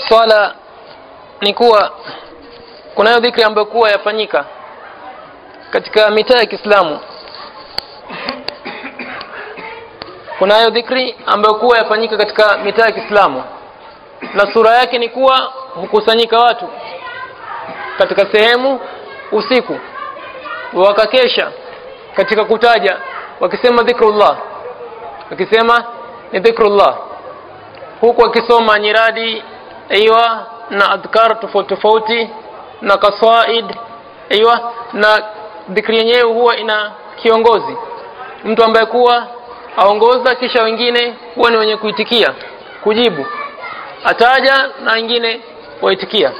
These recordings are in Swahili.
swala ni kuwa kunayo dhikri ambayo kuwa yafanyika katika mitaa ya Kiislamu. Kunayo dhikri ambayo kuwa yafanyika katika mitaa ya Kiislamu, na sura yake ni kuwa hukusanyika watu katika sehemu usiku wakakesha katika kutaja wakisema dhikrullah, wakisema ni dhikrullah, huku wakisoma nyiradi na adhkar tofauti na qasaid na dhikri yenyewe huwa ina kiongozi, mtu ambaye kuwa aongoza, kisha wengine huwa ni wenye kuitikia kujibu, ataja na wengine waitikia.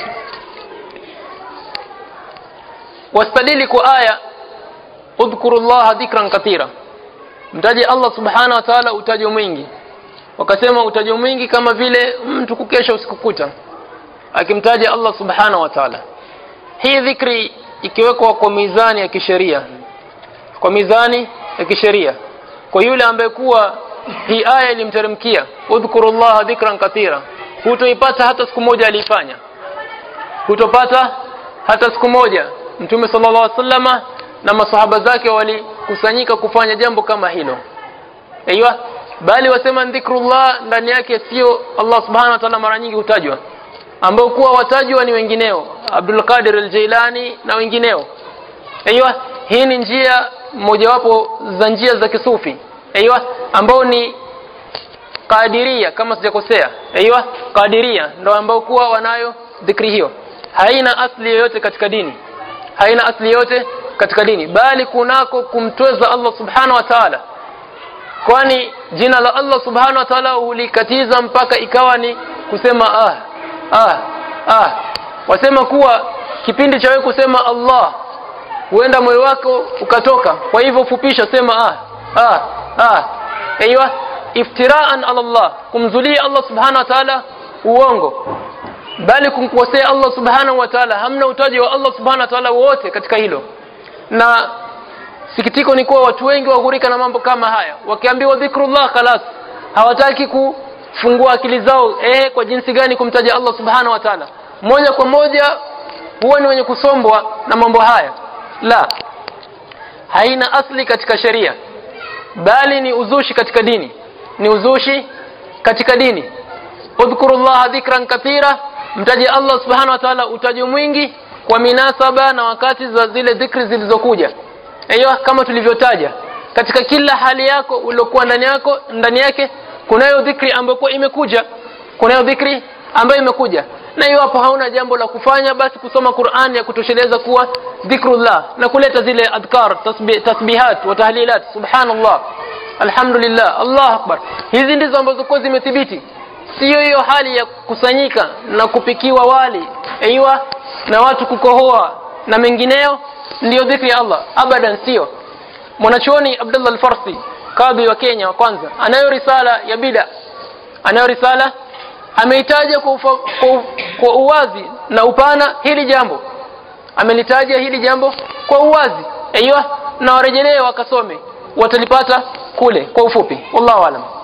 Wastadili kwa aya udhkurullaha dhikran kathira, mtaje Allah subhanahu wa ta'ala utajo mwingi. Wakasema utajo mwingi kama vile mtu kukesha usiku kuta akimtaja Allah subhanahu wa ta'ala. Hii dhikri ikiwekwa kwa mizani ya kisheria, kwa mizani ya kisheria, kwa yule ambaye kuwa hii aya ilimteremkia udhkurullaha dhikran kathira, hutoipata hata siku moja alifanya, hutopata hata siku moja Mtume sallallahu alaihi wasallam na masahaba zake walikusanyika kufanya jambo kama hilo. Bali wasema dhikrullah ndani yake sio Allah subhanahu wa ta'ala mara nyingi hutajwa, ambao kuwa watajwa ni wengineo, Abdul Qadir al-Jailani na wengineo. Hii ni njia mojawapo za njia za kisufi, ambao ni Qadiria kama sijakosea. Qadiria ndio ambao kuwa wanayo dhikri hiyo. Haina asli yoyote katika dini, haina asli yote katika dini, bali kunako kumtweza Allah subhanahu wa ta'ala, kwani jina la Allah subhanahu wa ta'ala ulikatiza mpaka ikawa ni kusema wasema kuwa kipindi cha wewe kusema Allah huenda moyo wako ukatoka, kwa hivyo fupisha sema iftiraan ala Allah, kumzulia Allah subhanahu wa ta'ala uongo, bali kumkosea Allah subhanahu wa ta'ala. Hamna utaji wa Allah subhanahu wa ta'ala wote katika hilo. Na sikitiko ni kuwa watu wengi wahurika na mambo kama haya, wakiambiwa dhikrullah khalas hawataki kufungua akili zao kwa jinsi gani kumtaja Allah subhanahu wa ta'ala. Moja kwa moja huwa ni wenye kusombwa na mambo haya. La, haina asli katika sheria, bali ni uzushi katika dini, ni uzushi katika dini. Udhkurullaha dhikran kathira, mtaje Allah subhanahu wa ta'ala utajo mwingi kwa minasaba na wakati za zile dhikri zilizokuja. Kama tulivyotaja, katika kila hali yako uliokuwa ndani yake kunayo dhikri ambayo imekuja, kunayo dhikri ambayo imekuja. Na hiyo hapo hauna jambo la kufanya, basi kusoma Qur'an ya kutosheleza kuwa dhikrullah, na kuleta zile adhkar, tasbihat wa tahlilat, subhanallah, alhamdulillah, Allahu akbar. Hizi ndizo ambazo kwa zimethibiti. Sio hiyo hali ya kusanyika na kupikiwa wali na watu kukohoa na mengineo ndio dhikri ya Allah. Abadan sio. Mwanachuoni Abdullah al-Farsi, kadhi wa Kenya wa kwanza, anayo risala ya bid'a, anayo risala ameitaja kwa uwazi na upana hili jambo, amelitaja hili jambo kwa uwazi. Na warejelee wakasome, watalipata kule kwa ufupi. Wallahu aalam.